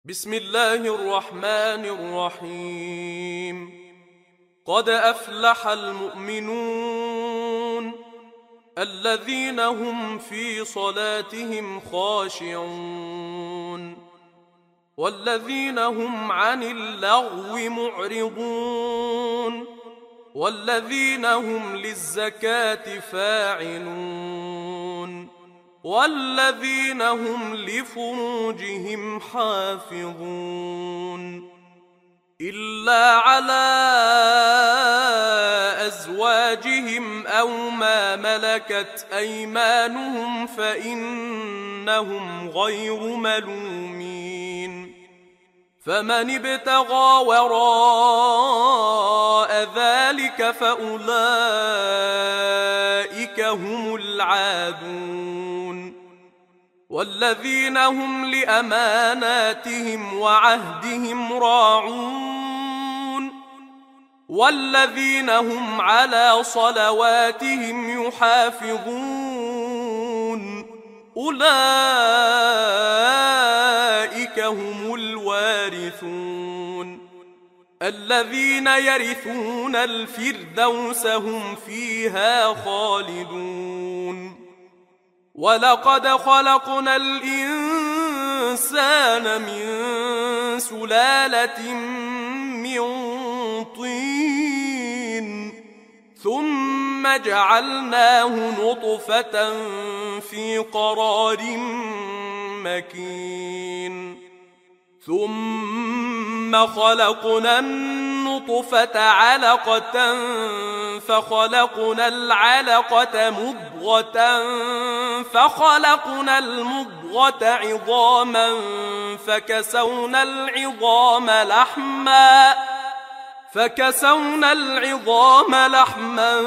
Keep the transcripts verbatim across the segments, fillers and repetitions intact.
بسم الله الرحمن الرحيم. قد أفلح المؤمنون الذين هم في صلاتهم خاشعون والذين هم عن اللغو معرضون والذين هم للزكاة فاعلون والذين هم لفروجهم حافظون إلا على أزواجهم أو ما ملكت أيمانهم فإنهم غير ملومين. فمن ابتغى وراء ذلك فأولئك هم العادون والذين هم لأماناتهم وعهدهم راعون والذين هم على صلواتهم يحافظون أولئك هم الوارثون الذين يرثون الفردوس هم فيها خالدون. ولقد خلقنا الإنسان من سلالة من طين ثم جعلناه نطفة في قرار مكين ثم خلقنا النطفة علقة فخلقنا العلقة مضغة فخلقنا المضغة عظاما فكسونا العظام لحما فكسونا العظام لحما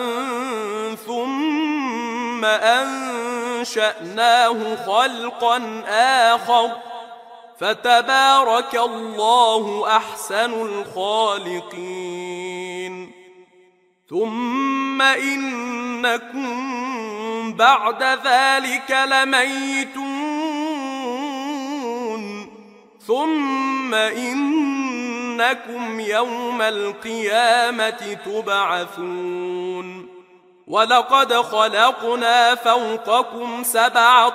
ثم أنشأناه خلقا آخر فتبارك الله أحسن الخالقين. ثم إنكم بعد ذلك لميتون ثم إنكم يوم القيامة تبعثون. ولقد خلقنا فوقكم سبع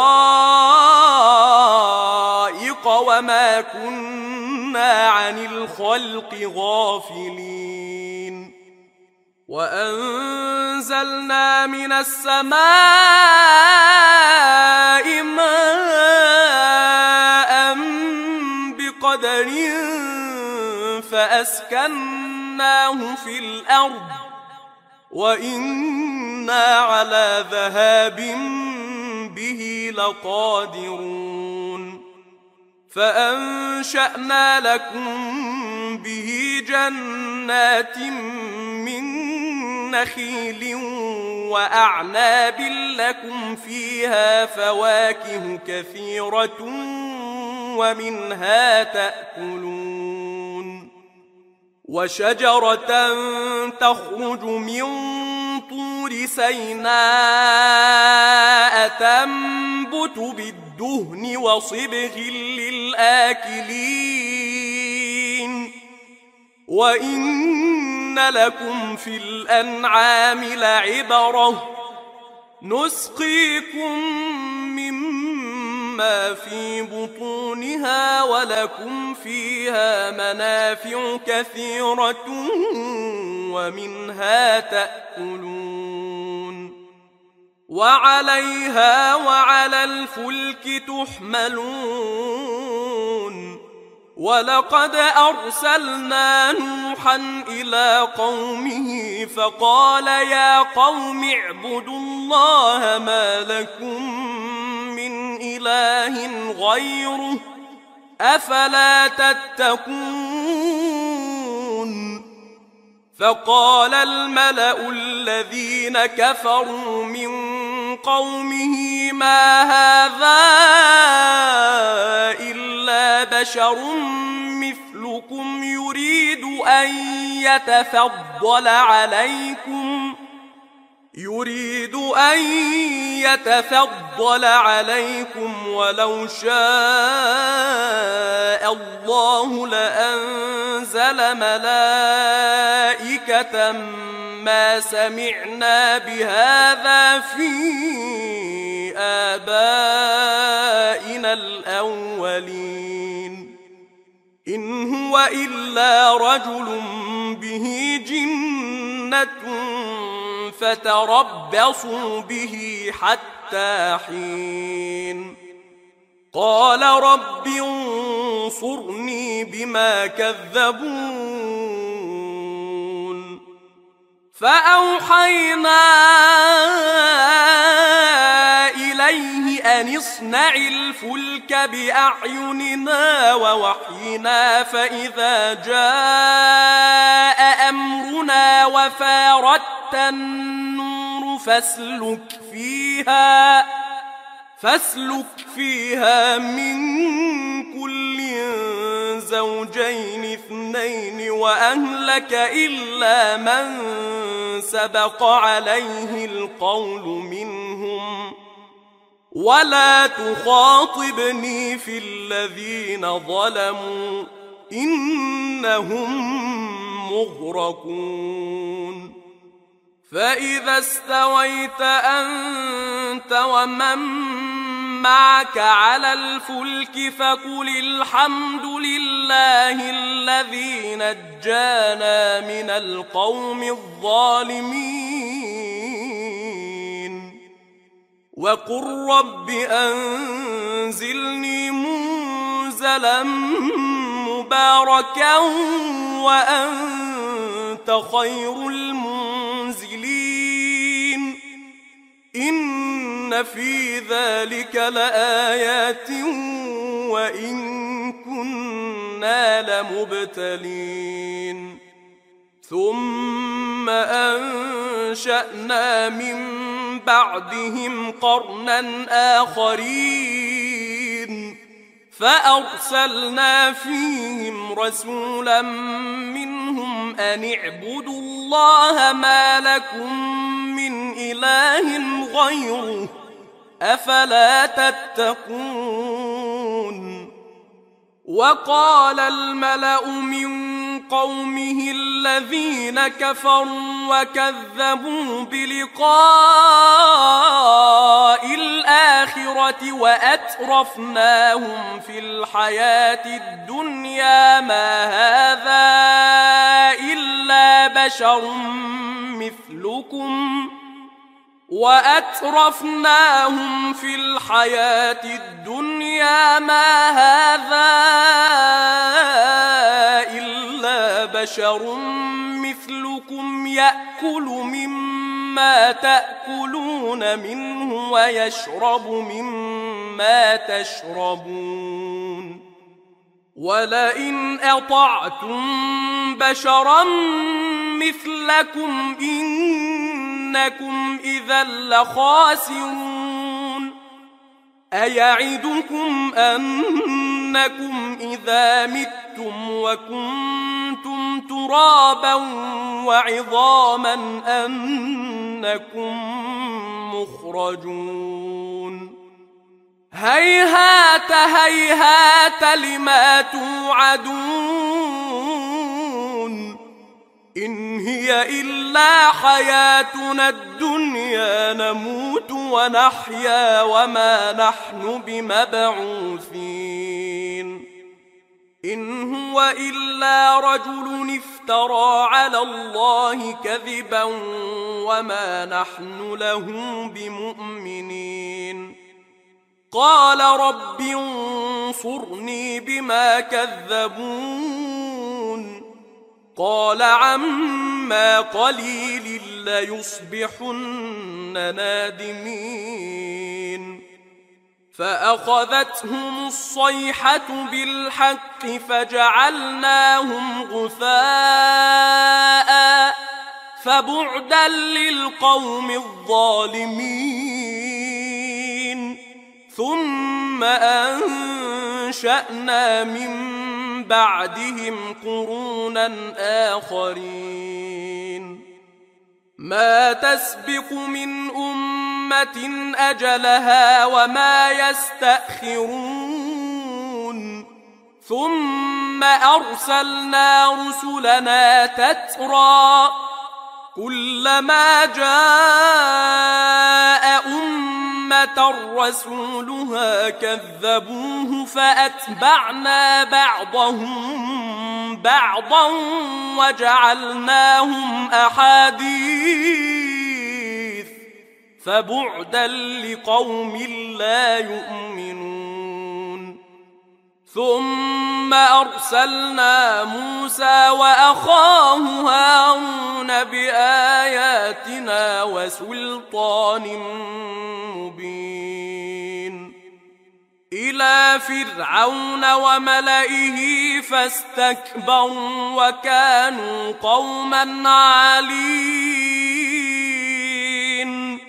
طرائق وما كنا عن الخلق غافلين. وأنزلنا من السماء ماء بقدر فأسكناه في الأرض وإنا على ذهاب به لقادرون. فأنشأنا لكم به جنات من نخيل وأعناب لكم فيها فواكه كثيرة ومنها تأكلون. وشجرة تخرج من طور سيناء تنبت بالدهن وصبغ للآكلين. وإن لكم في الأنعام لعبرة نسقيكم مما في بطونها ولكم فيها منافع كثيرة ومنها تأكلون. وعليها وعلى الفلك تحملون. ولقد أرسلنا نوحا إلى قومه فقال يا قوم اعبدوا الله ما لكم من إله غيره أفلا تتقون. فقال الملأ الذين كفروا من قومه ما هذا إلا بشر مثلكم يريد أن يتفضل عليكم يريد أن يتفضل عليكم ولو شاء الله لأنزل ملائكة ما سمعنا بهذا في آبائنا الأولين إن هو إلا رجل به جنة فتربصوا به حتى حين قال رب انصرني بما كذبون فأوحينا إليه أن اصنع الفلك بأعيننا ووحينا فإذا جاء أمرنا وفاردت النور فاسلك فيها فاسلك فيها من كل زوجين اثنين وأهلك إلا من سبق عليه القول منهم ولا تخاطبني في الذين ظلموا إنهم مغرقون فإذا استويت أنت ومن معك على الفلك فقل الحمد لله الذي نجانا من القوم الظالمين وقل رب أنزلني منزلا مباركا وأنت خير المنزلين إن في ذلك لآيات وإن كنا لمبتلين ثم أنشأنا من بعدهم قرنا آخرين فأرسلنا فيهم رسولا منهم أن اعبدوا الله ما لكم من إله غيره أفلا تتقون وقال الملأ من قومه الذين كفروا وكذبوا بلقاء الآخرة وأترفناهم في الحياة الدنيا ما هذا إلا بشر مثلكم وأترفناهم في الحياة الدنيا ما هذا إلا بشر مثلكم يأكل مما تأكلون منه ويشرب مما تشربون ولئن أطعتم بشرا مثلكم إنكم إذا لخاسرون أيعدكم أنكم إذا متم وكنتم ترابا وعظاما أنكم مخرجون هيهات هيهات لما توعدون إن هي إلا حياتنا الدنيا نموت ونحيا وما نحن بمبعوثين إن هو إلا رجل افترى على الله كذبا وما نحن له بمؤمنين قال رب انصرني بما كذبون قال عما قليل ليصبحن نادمين فأخذتهم الصيحة بالحق فجعلناهم غثاء فبعدا للقوم الظالمين ثم أنشأنا من بعدهم قرونا آخرين ما تسبق من أمة أجلها وما يستأخرون ثم أرسلنا رسلنا تترى كلما جاء أمة رسولها كذبوه فأتبعنا بعضهم بعضا وجعلناهم أحاديث فبعدا لقوم لا يؤمنون ثم أرسلنا موسى وأخاه هارون بآياتنا وسلطان مبين إلى فرعون وملئه فاستكبروا وكانوا قوما عالين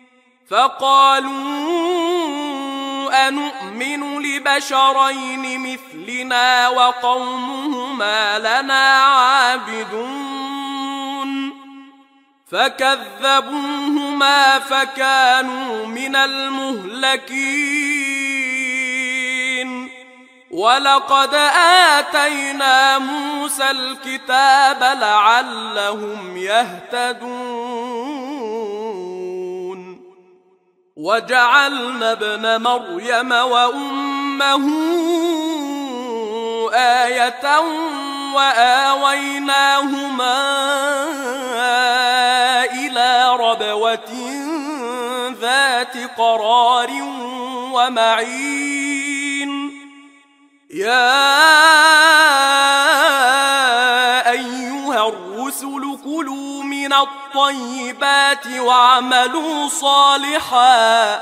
فقالوا أنؤمن لبشرين مثلنا وقومهما لنا عابدون فكذبوهما فكانوا من المهلكين ولقد آتينا موسى الكتاب لعلهم يهتدون وجعلنا ابن مريم وأمه آية وآويناهما إلى ربوة ذات قرار ومعين يا أيها الرسل كلوا من الطيبات واعملوا صالحا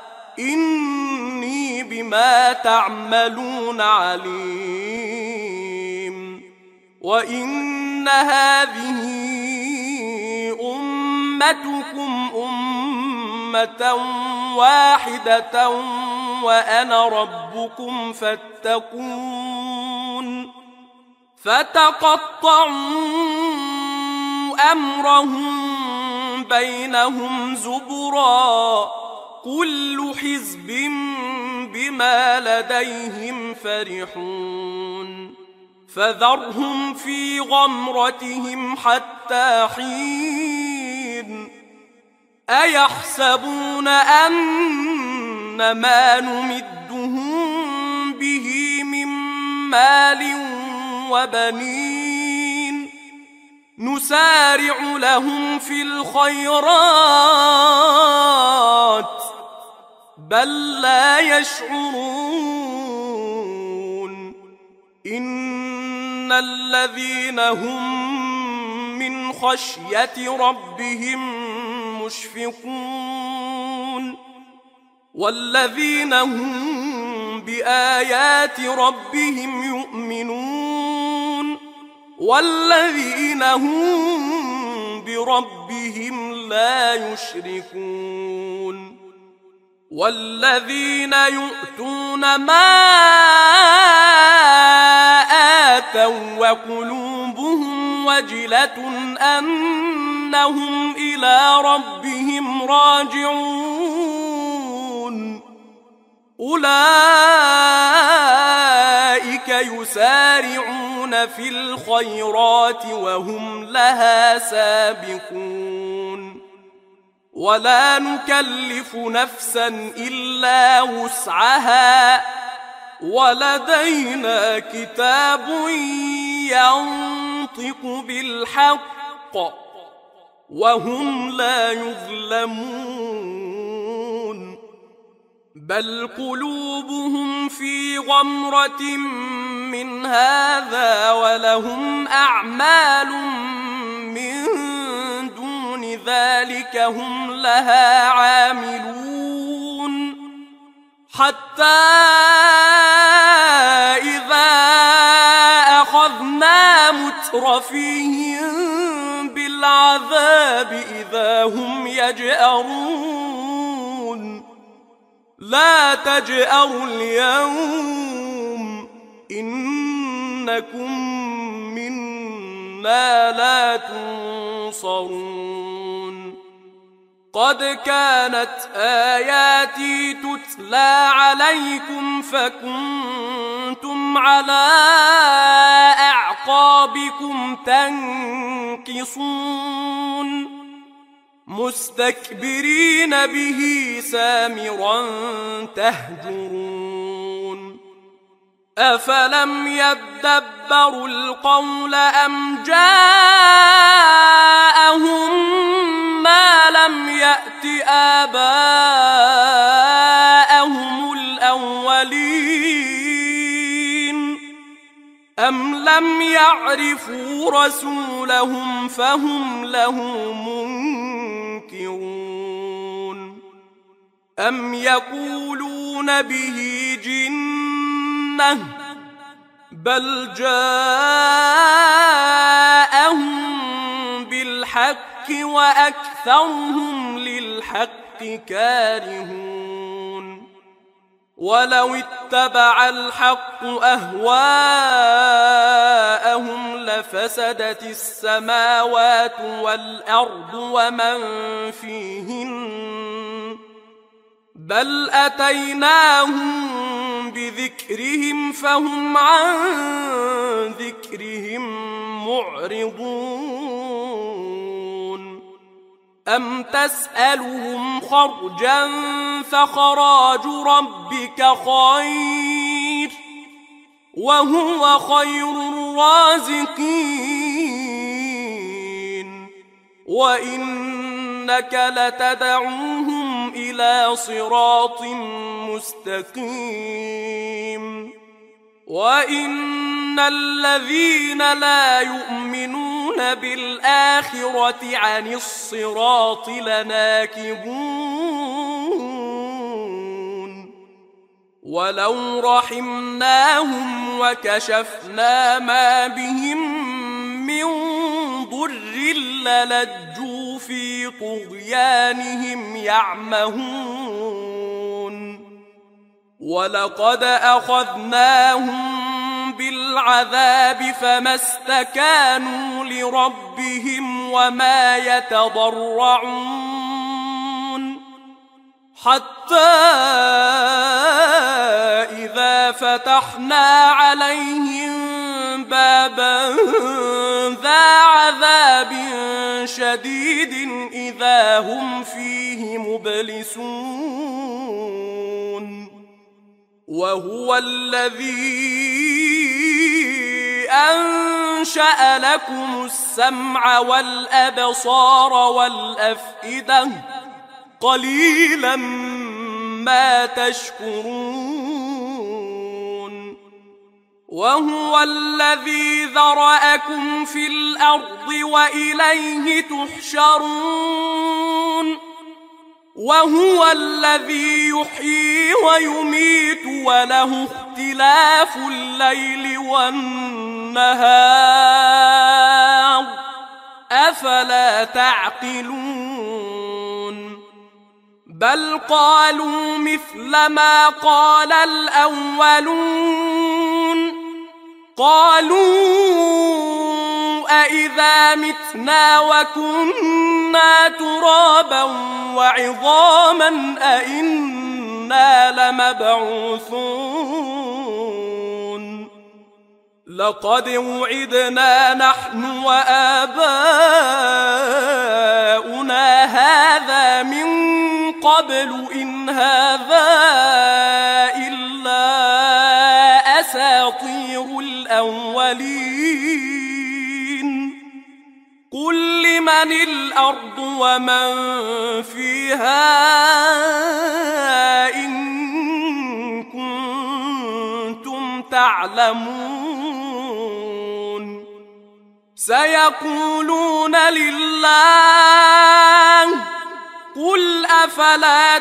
إني بما تعملون عليم وإن هذه أمتكم أمة واحدة وأنا ربكم فاتقون فتقطعوا أمرهم بينهم زبرا كل حزب بما لديهم فرحون فذرهم في غمرتهم حتى حين أيحسبون أن ما نمدهم به من مال وبنين نسارع لهم في الخيرات بل لا يشعرون إن الذين هم من خشية ربهم مشفقون والذين هم بآيات ربهم يؤمنون والذين هم بربهم لا يشركون والذين يؤتون ما آتوا وقلوبهم وجلة أنهم إلى ربهم راجعون أولئك يسارعون في الخيرات وهم لها سابقون ولا نكلف نفسا إلا وسعها ولدينا كتاب ينطق بالحق وهم لا يظلمون بل قلوبهم في غمرة من هذا ولهم أعمال من دون ذلك هم لها عاملون حتى إذا أخذنا مترفيهم بالعذاب إذا هم يجأرون لا تجأروا اليوم إنكم منا لا تنصرون قد كانت آياتي تتلى عليكم فكنتم على أعقابكم تنكصون مستكبرين به سامرا تهجرون أفلم يدبروا القول أم جاءهم ما لم يأت آباءهم الأولين أم لم يعرفوا رسولهم فهم له منكرون أم يقولون به جنة بل جاءهم بالحق وأكثرهم للحق كارهون ولو اتبع الحق أهواءهم لفسدت السماوات والأرض ومن فيهن بل أتيناهم بذكرهم فهم عن ذكرهم معرضون أم تسألهم خرجا فخراج ربك خير وهو خير الرازقين وإنك لتدعوهم إلى صراط مستقيم وإن الذين لا يؤمنون بالآخرة عن الصراط لناكبون ولو رحمناهم وكشفنا ما بهم من ضر للجوا في طغيانهم يعمهون ولقد أخذناهم بالعذاب فما استكانوا لربهم وما يتضرعون حتى إذا فتحنا عليهم بابا ذا عذاب شديد إذا هم فيه مبلسون وهو الذي أنشأ لكم السمع والأبصار والأفئدة قليلا ما تشكرون وهو الذي ذرأكم في الأرض وإليه تحشرون وهو الذي يحيي ويميت وله اختلاف الليل والنهار أفلا تعقلون بل قالوا مثل ما قال الأولون قالوا أإذا متنا وكنا ترابا وعظاما أإنا لمبعوثون لقد وعدنا نحن وآباؤنا هذا من قبل إن هذا إلا أساطير الأولين قل لمن الأرض ومن فيها إن كنتم تعلمون سيقولون لله قل أفلا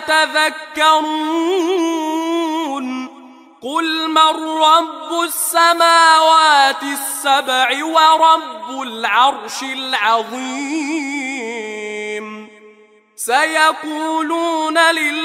تذكرون قل من رب السماوات السبع ورب العرش العظيم سيقولون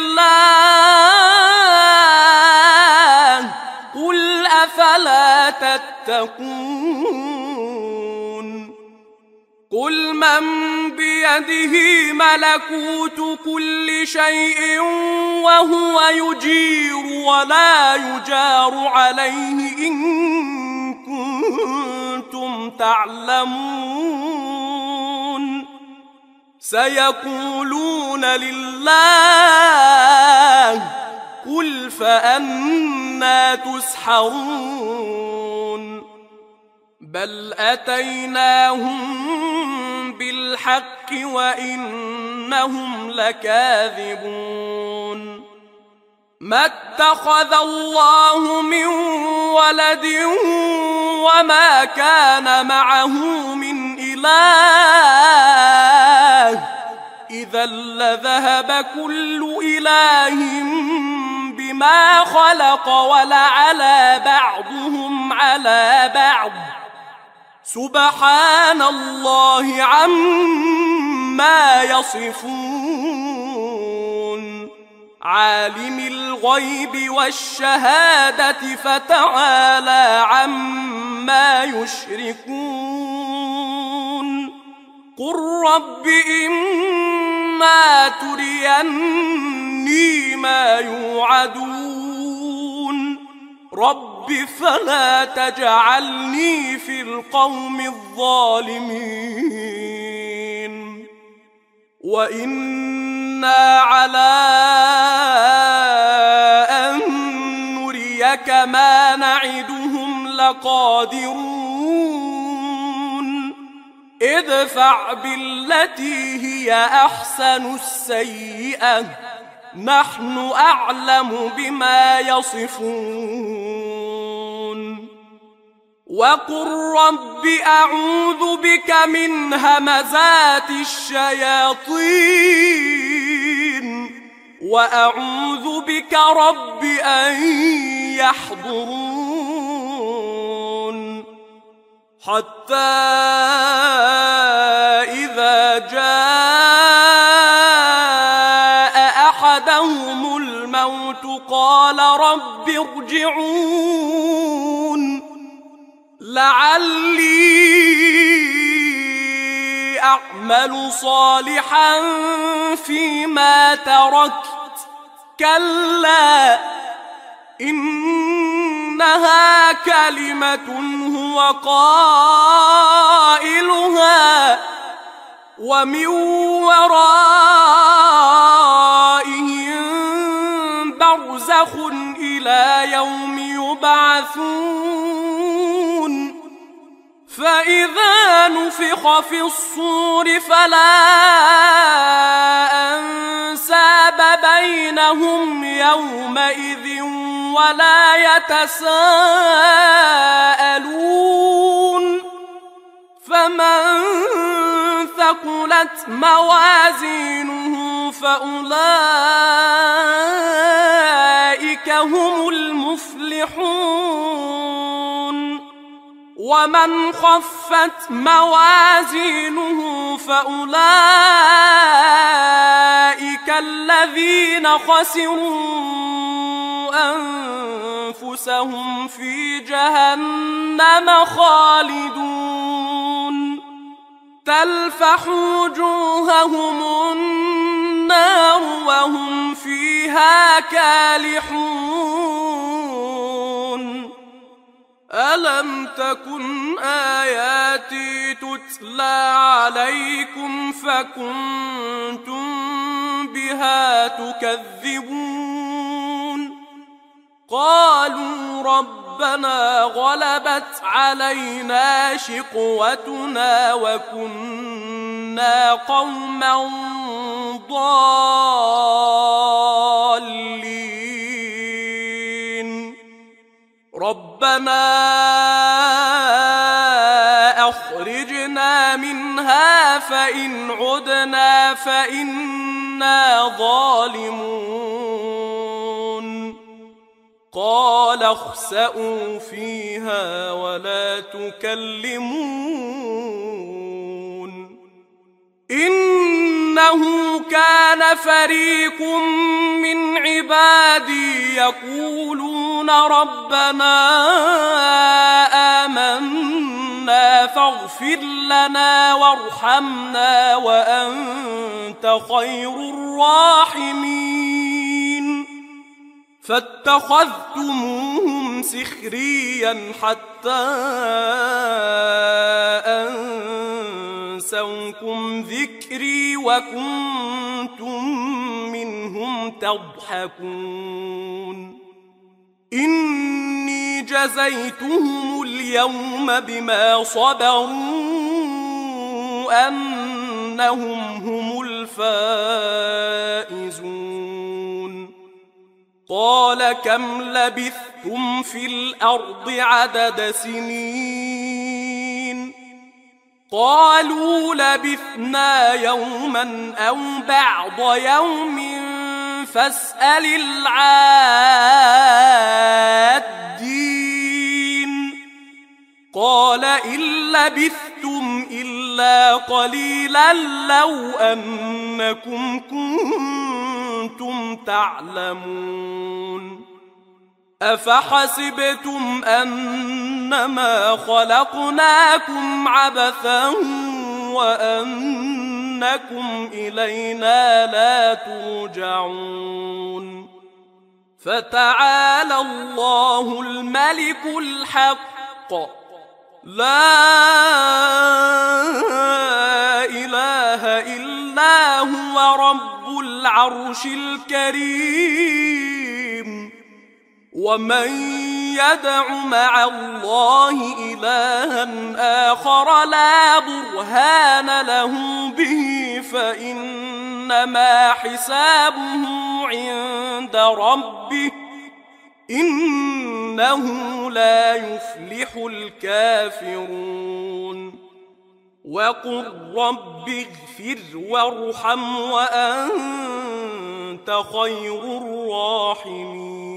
لله قل أفلا تتقون قل من بيده ملكوت كل شيء وهو يجير ولا يجار عليه إن كنتم تعلمون سيقولون لله قل فأنى تسحرون بل أتيناهم بالحق وإنهم لكاذبون ما اتخذ الله من ولد وما كان معه من إله إذا لذهب كل إله بما خلق ولعلى بعضهم على بعض سبحان الله عما يصفون عالم الغيب والشهادة فتعالى عما يشركون قل رب إما تريني ما يوعدون رب فلا تجعلني في القوم الظالمين وإنا على أن نريك ما نعدهم لقادرون ادفع بالتي هي أحسن السيئة نحن أعلم بما يصفون وقل رب أعوذ بك من همزات الشياطين وأعوذ بك رب أن يحضرون حتى إذا جاء أحدهم الموت قال رب ارجعون لعلي أعمل صالحا فيما تركت كلا إنها كلمة هو قائلها ومن ورائهم برزخ إلى يوم يبعثون فإذا نفخ في الصور فلا أنساب بينهم يومئذ ولا يتساءلون فمن ثقلت موازينه فأولئك هم المفلحون ومن خفت موازينه فأولئك الذين خسروا أنفسهم في جهنم خالدون تلفح وجوههم النار وهم فيها كالحون ألم تكن آياتي تتلى عليكم فكنتم بها تكذبون قالوا ربنا غلبت علينا شقوتنا وكنا قوما ضالين ربنا أخرجنا منها فإن عدنا فإنا ظالمون قال اخسئوا فيها ولا تكلمون إنه كان فريق من عبادي يقولون ربنا آمنا فاغفر فاغفر لنا وارحمنا وأنت خير الراحمين فاتخذتموهم سخريا حتى أنسوكم ذكري وكنتم منهم تضحكون إني جزيتهم اليوم بما صبروا أنهم هم الفائزون قال كم لبثتم في الأرض عدد سنين قالوا لبثنا يوما أو بعض يوم فاسأل العادين قال إن لبثتم إلا قليلا لو أنكم كنتم تعلمون أفحسبتم أنما خلقناكم عبثا وأنكم إلينا لا ترجعون فتعالى الله الملك الحق لا إله إلا هو رب العرش الكريم ومن يدع مع الله إلها آخر لا برهان له به فإنما حسابه عند ربه إنه لا يفلح الكافرون وقل رب اغفر وارحم وأنت خير الراحمين